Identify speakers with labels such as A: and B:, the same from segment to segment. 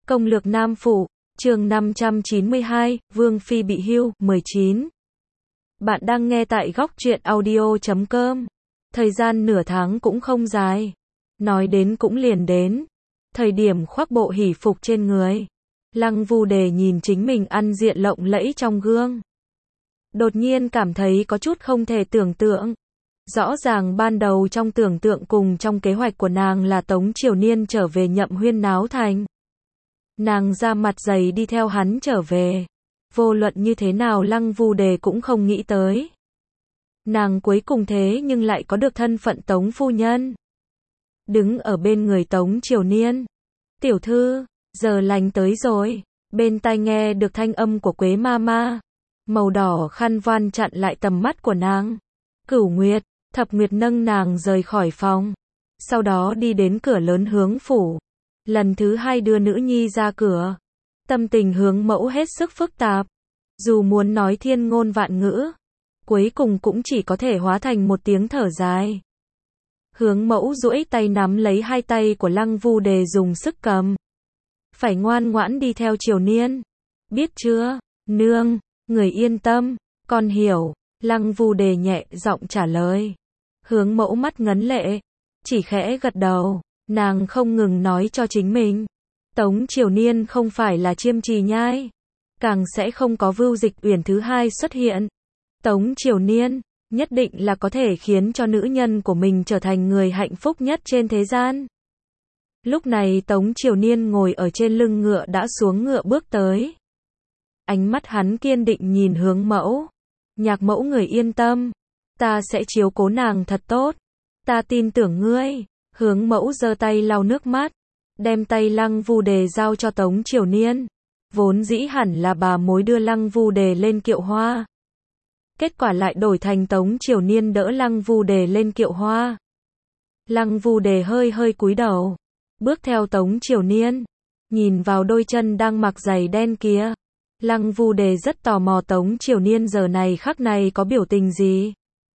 A: Công lược Nam Phủ, chương 592, Vương Phi bị hưu, 19. Bạn đang nghe tại góc truyện audio.com. Thời gian nửa tháng cũng không dài. Nói đến cũng liền đến. Thời điểm khoác bộ hỷ phục trên người. Lăng Vu Đề nhìn chính mình ăn diện lộng lẫy trong gương. Đột nhiên cảm thấy có chút không thể tưởng tượng. Rõ ràng ban đầu trong tưởng tượng cùng trong kế hoạch của nàng là Tống Triều Niên trở về Nhậm Huyên náo thành. Nàng ra mặt dày đi theo hắn trở về. Vô luận như thế nào Lăng Vu Đề cũng không nghĩ tới. Nàng cuối cùng thế nhưng lại có được thân phận Tống phu nhân. Đứng ở bên người Tống Triều Niên. Tiểu thư, giờ lành tới rồi. Bên tai nghe được thanh âm của Quế ma ma. Màu đỏ khăn voan chặn lại tầm mắt của nàng. Cửu Nguyệt, Thập Nguyệt nâng nàng rời khỏi phòng. Sau đó đi đến cửa lớn hướng phủ. Lần thứ hai đưa nữ nhi ra cửa. Tâm tình hướng mẫu hết sức phức tạp. Dù muốn nói thiên ngôn vạn ngữ, cuối cùng cũng chỉ có thể hóa thành một tiếng thở dài. Hướng mẫu duỗi tay nắm lấy hai tay của Lăng Vu Đề dùng sức cầm. Phải ngoan ngoãn đi theo Triều Niên. Biết chưa, nương, người yên tâm, con hiểu. Lăng Vu Đề nhẹ giọng trả lời. Hướng mẫu mắt ngấn lệ, chỉ khẽ gật đầu. Nàng không ngừng nói cho chính mình. Tống Triều Niên không phải là Chiêm Trì Nhai. Càng sẽ không có Vưu Dịch Uyển thứ hai xuất hiện. Tống Triều Niên, nhất định là có thể khiến cho nữ nhân của mình trở thành người hạnh phúc nhất trên thế gian. Lúc này Tống Triều Niên ngồi ở trên lưng ngựa đã xuống ngựa bước tới. Ánh mắt hắn kiên định nhìn hướng mẫu. Nhạc mẫu người yên tâm. Ta sẽ chiếu cố nàng thật tốt. Ta tin tưởng ngươi. Hướng mẫu giơ tay lau nước mắt. Đem tay Lăng Vu Đề giao cho Tống Triều Niên. Vốn dĩ hẳn là bà mối đưa Lăng Vu Đề lên kiệu hoa. Kết quả lại đổi thành Tống Triều Niên đỡ Lăng Vu Đề lên kiệu hoa. Lăng Vu Đề hơi hơi cúi đầu. Bước theo Tống Triều Niên. Nhìn vào đôi chân đang mặc giày đen kia. Lăng Vu Đề rất tò mò Tống Triều Niên giờ này khắc này có biểu tình gì.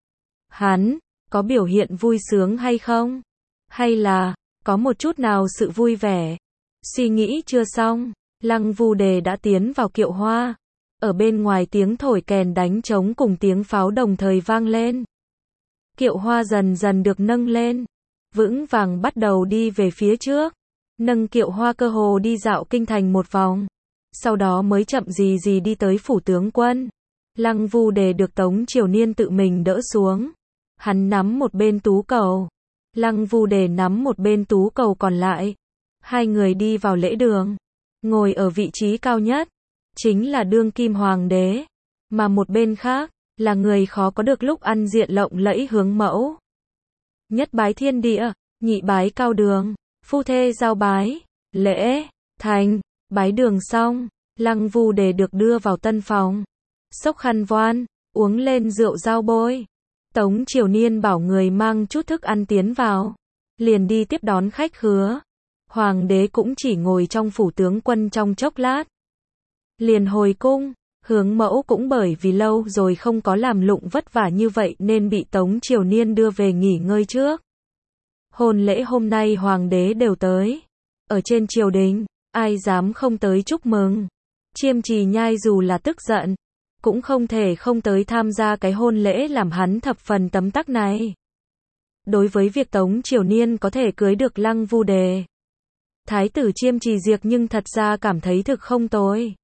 A: Hắn, có biểu hiện vui sướng hay không? Hay là, có một chút nào sự vui vẻ? Suy nghĩ chưa xong, Lăng Vu Đề đã tiến vào kiệu hoa. Ở bên ngoài tiếng thổi kèn đánh trống cùng tiếng pháo đồng thời vang lên. Kiệu hoa dần dần được nâng lên. Vững vàng bắt đầu đi về phía trước. Nâng kiệu hoa cơ hồ đi dạo kinh thành một vòng. Sau đó mới chậm gì gì đi tới phủ tướng quân. Lăng Vu Đề được Tống Triều Niên tự mình đỡ xuống. Hắn nắm một bên tú cầu. Lăng Vu Đề nắm một bên tú cầu còn lại. Hai người đi vào lễ đường. Ngồi ở vị trí cao nhất. Chính là đương kim hoàng đế. Mà một bên khác, là người khó có được lúc ăn diện lộng lẫy hướng mẫu. Nhất bái thiên địa, nhị bái cao đường. Phu thê giao bái. Lễ, thành, bái đường xong. Lăng Vu Đề được đưa vào tân phòng. Xốc khăn voan, uống lên rượu giao bôi. Tống Triều Niên bảo người mang chút thức ăn tiến vào. Liền đi tiếp đón khách khứa. Hoàng đế cũng chỉ ngồi trong phủ tướng quân trong chốc lát. Liền hồi cung. Hướng mẫu cũng bởi vì lâu rồi không có làm lụng vất vả như vậy nên bị Tống Triều Niên đưa về nghỉ ngơi trước. Hôn lễ hôm nay hoàng đế đều tới. Ở trên triều đình, ai dám không tới chúc mừng. Chiêm Trì Nhai dù là tức giận, cũng không thể không tới tham gia cái hôn lễ làm hắn thập phần tấm tắc này. Đối với việc Tống Triều Niên có thể cưới được Lăng Vu Đề, Thái tử Chiêm Trì Diệc nhưng thật ra cảm thấy thực không tồi.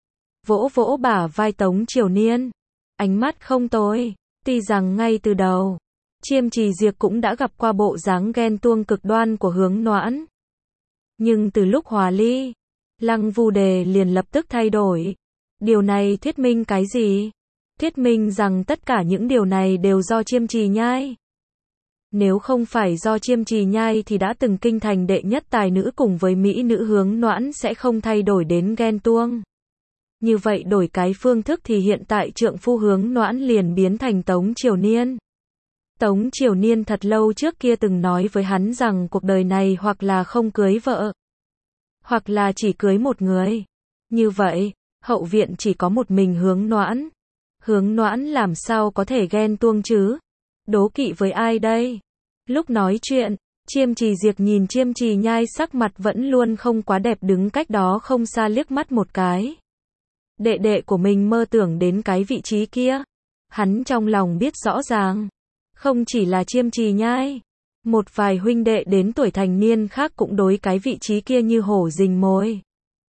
A: Vỗ vỗ bả vai Tống Triều Niên. Ánh mắt không tồi. Tuy rằng ngay từ đầu, Chiêm Trì Diệc cũng đã gặp qua bộ dáng ghen tuông cực đoan của Hướng Noãn. Nhưng từ lúc hòa ly, Lăng Vu Đề liền lập tức thay đổi. Điều này thuyết minh cái gì? Thuyết minh rằng tất cả những điều này đều do Chiêm Trì Nhai. Nếu không phải do Chiêm Trì Nhai thì đã từng kinh thành đệ nhất tài nữ cùng với mỹ nữ Hướng Noãn sẽ không thay đổi đến ghen tuông. Như vậy đổi cái phương thức thì hiện tại trượng phu Hướng Noãn liền biến thành Tống Triều Niên. Tống Triều Niên thật lâu trước kia từng nói với hắn rằng cuộc đời này hoặc là không cưới vợ, hoặc là chỉ cưới một người. Như vậy, hậu viện chỉ có một mình Hướng Noãn. Hướng Noãn làm sao có thể ghen tuông chứ? Đố kỵ với ai đây? Lúc nói chuyện, Chiêm Trì Diệp nhìn Chiêm Trì Nhai sắc mặt vẫn luôn không quá đẹp đứng cách đó không xa liếc mắt một cái. Đệ đệ của mình mơ tưởng đến cái vị trí kia. Hắn trong lòng biết rõ ràng. Không chỉ là Chiêm Trì Nhai. Một vài huynh đệ đến tuổi thành niên khác cũng đối cái vị trí kia như hổ rình mồi.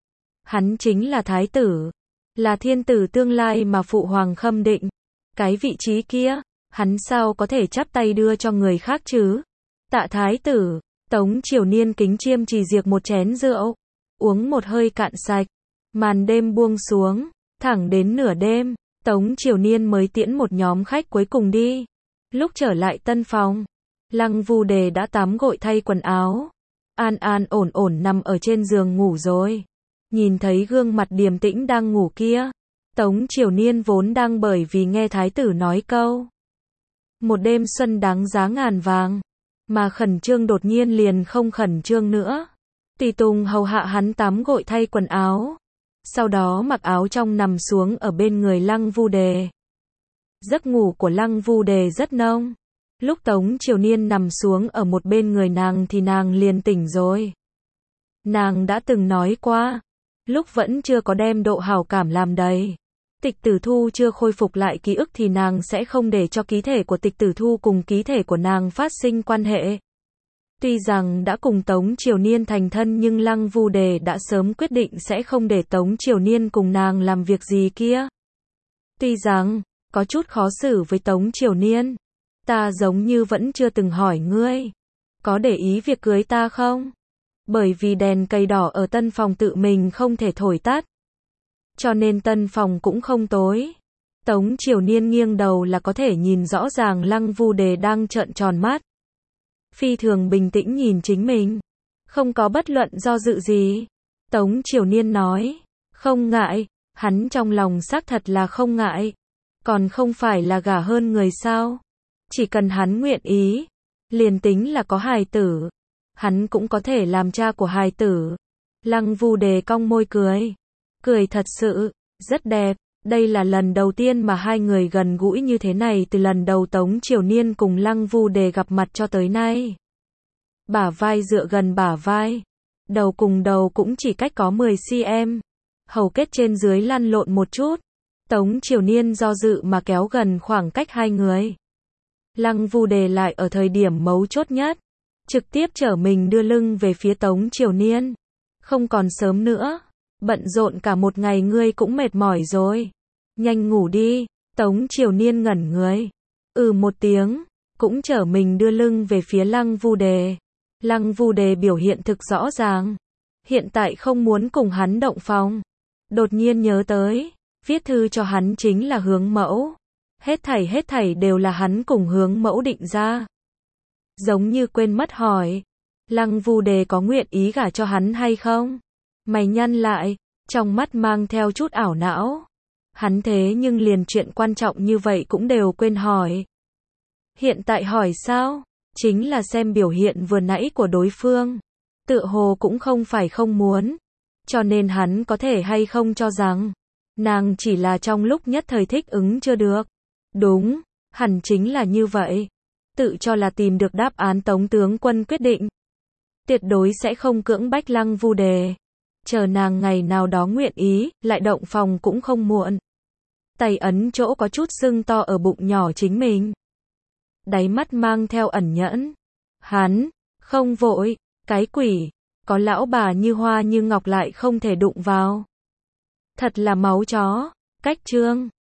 A: Hắn chính là thái tử. Là thiên tử tương lai mà phụ hoàng khâm định. Cái vị trí kia, hắn sao có thể chắp tay đưa cho người khác chứ? Tạ thái tử, Tống Triều Niên kính Chiêm Trì Diệp một chén rượu. Uống một hơi cạn sạch. Màn đêm buông xuống. Thẳng đến nửa đêm, Tống Triều Niên mới tiễn một nhóm khách cuối cùng đi. Lúc trở lại tân phòng, Lăng Vu Đề đã tắm gội thay quần áo. An an ổn ổn nằm ở trên giường ngủ rồi. Nhìn thấy gương mặt điềm tĩnh đang ngủ kia. Tống Triều Niên vốn đang bởi vì nghe thái tử nói câu một đêm xuân đáng giá ngàn vàng. Mà khẩn trương đột nhiên liền không khẩn trương nữa. Tùy tùng hầu hạ hắn tắm gội thay quần áo. Sau đó mặc áo trong nằm xuống ở bên người Lăng Vu Đề. Giấc ngủ của Lăng Vu Đề rất nông. Lúc Tống Triều Niên nằm xuống ở một bên người nàng thì nàng liền tỉnh rồi. Nàng đã từng nói qua, lúc vẫn chưa có đem độ hảo cảm làm đầy. Tịch Tử Thu chưa khôi phục lại ký ức thì nàng sẽ không để cho ký thể của Tịch Tử Thu cùng ký thể của nàng phát sinh quan hệ. Tuy rằng đã cùng Tống Triều Niên thành thân nhưng Lăng Vu Đề đã sớm quyết định sẽ không để Tống Triều Niên cùng nàng làm việc gì kia. Tuy rằng, có chút khó xử với Tống Triều Niên. Ta giống như vẫn chưa từng hỏi ngươi. Có để ý việc cưới ta không? Bởi vì đèn cây đỏ ở tân phòng tự mình không thể thổi tắt. Cho nên tân phòng cũng không tối. Tống Triều Niên nghiêng đầu là có thể nhìn rõ ràng Lăng Vu Đề đang trợn tròn mắt. Phi thường bình tĩnh nhìn chính mình. Không có bất luận do dự gì. Tống Triều Niên nói. Không ngại. Hắn trong lòng xác thật là không ngại. Còn không phải là gả hơn người sao? Chỉ cần hắn nguyện ý. Liền tính là có hài tử. Hắn cũng có thể làm cha của hài tử. Lăng Vu Đề cong môi cười. Cười thật sự. Rất đẹp. Đây là lần đầu tiên mà hai người gần gũi như thế này từ lần đầu Tống Triều Niên cùng Lăng Vu Đề gặp mặt cho tới nay. Bả vai dựa gần bả vai. Đầu cùng đầu cũng chỉ cách có 10 cm. Hầu kết trên dưới lăn lộn một chút. Tống Triều Niên do dự mà kéo gần khoảng cách hai người. Lăng Vu Đề lại ở thời điểm mấu chốt nhất. Trực tiếp trở mình đưa lưng về phía Tống Triều Niên. Không còn sớm nữa. Bận rộn cả một ngày ngươi cũng mệt mỏi rồi. Nhanh ngủ đi. Tống Triều Niên ngẩn người. Một tiếng. Cũng trở mình đưa lưng về phía Lăng Vu Đề. Lăng Vu Đề biểu hiện thực rõ ràng. Hiện tại không muốn cùng hắn động phòng. Đột nhiên nhớ tới. Viết thư cho hắn chính là hướng mẫu. Hết thảy đều là hắn cùng hướng mẫu định ra. Giống như quên mất hỏi. Lăng Vu Đề có nguyện ý gả cho hắn hay không? Mày nhăn lại, trong mắt mang theo chút ảo não. Hắn thế nhưng liền chuyện quan trọng như vậy cũng đều quên hỏi. Hiện tại hỏi sao? Chính là xem biểu hiện vừa nãy của đối phương. Tựa hồ cũng không phải không muốn. Cho nên hắn có thể hay không cho rằng nàng chỉ là trong lúc nhất thời thích ứng chưa được. Đúng, hẳn chính là như vậy. Tự cho là tìm được đáp án Tống tướng quân quyết định. Tuyệt đối sẽ không cưỡng bách Lăng Vu Đề. Chờ nàng ngày nào đó nguyện ý, lại động phòng cũng không muộn. Tay ấn chỗ có chút sưng to ở bụng nhỏ chính mình. Đáy mắt mang theo ẩn nhẫn. Hắn, không vội, cái quỷ, có lão bà như hoa như ngọc lại không thể đụng vào. Thật là máu chó, cách chương.